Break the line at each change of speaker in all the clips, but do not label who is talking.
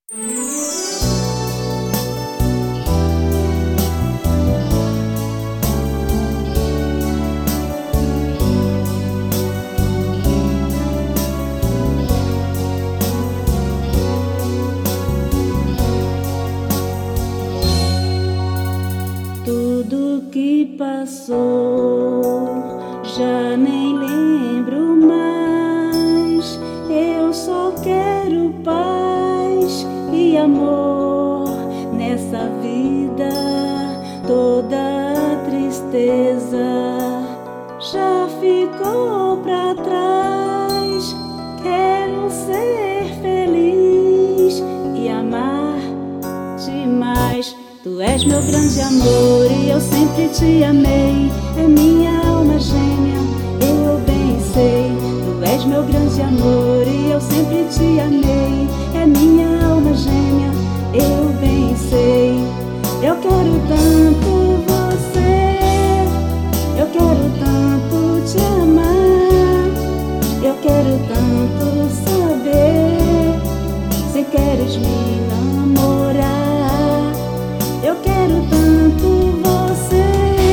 Tudo que passou já nem lembro mais. Eu só quero paz e amor nessa vida. Toda a tristeza já ficou pra trás. Quero ser feliz e amar demais. Tu és meu grande amor e eu sempre te amei. É minha alma gêmea, eu bem sei. Tu és meu grande amor e eu sempre te amei. É minha alma gêmea, eu bem sei. Eu quero tanto você, eu quero tanto te amar. Eu quero tanto saber se queres me namorar. Eu quero tanto você,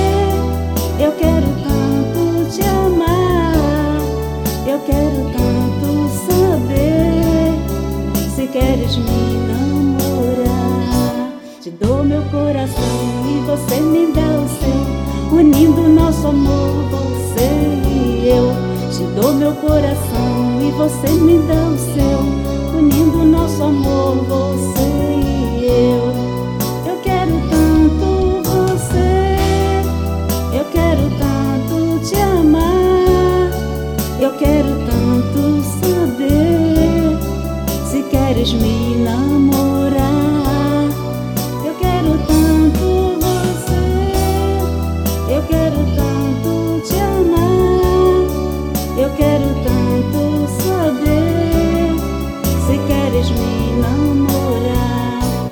eu quero tanto te amar. Eu quero tanto saber se queres me namorar. Te dou meu coração e você me dá o seu, unindo nosso amor, você e eu. Te dou meu coração e você me dá o seu, unindo nosso amor, você e eu. Eu quero tanto você, eu quero tanto te amar. Eu quero tanto saber se queres me namorar. Eu quero tanto você, eu quero tanto te amar. Eu quero tanto saber se queres me namorar.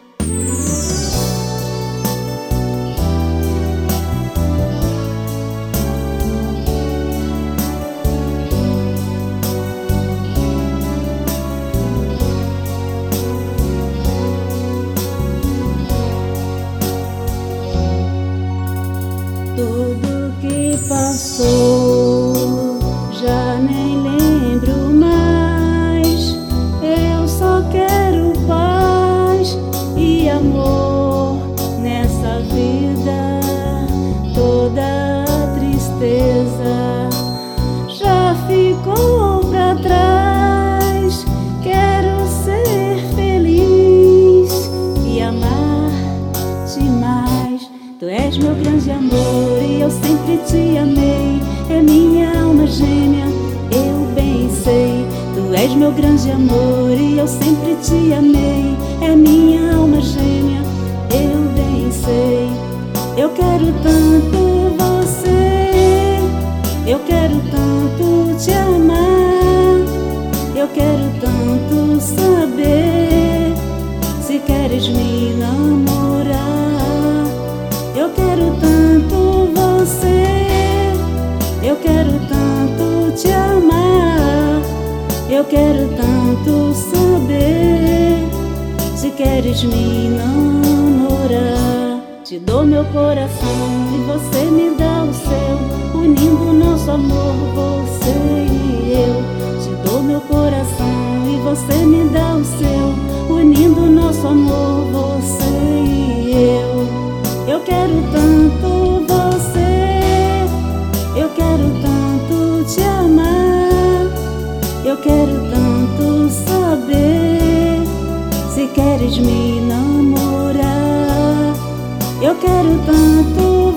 Tudo que passou já nem lembro mais. Eu só quero paz e amor nessa vida. Toda a tristeza já ficou pra trás. Quero ser feliz e amar demais. Tu és meu grande amor e eu sempre te amei. É minha alma gêmea, eu bem sei. Tu és meu grande amor e eu sempre te amei. É minha alma gêmea, eu bem sei. Eu quero tanto você, eu quero tanto te amar. Eu quero tanto saber se queres me namorar. Eu quero tanto você, eu quero tanto te amar. Eu quero tanto saber se queres me namorar. Te dou meu coração e você me dá o seu, unindo nosso amor, você e eu. Te dou meu coração e você me dá o seu, unindo nosso amor, você e eu. Eu quero tanto você, eu quero tanto te amar. Eu quero tanto saber se queres me namorar. Eu quero tanto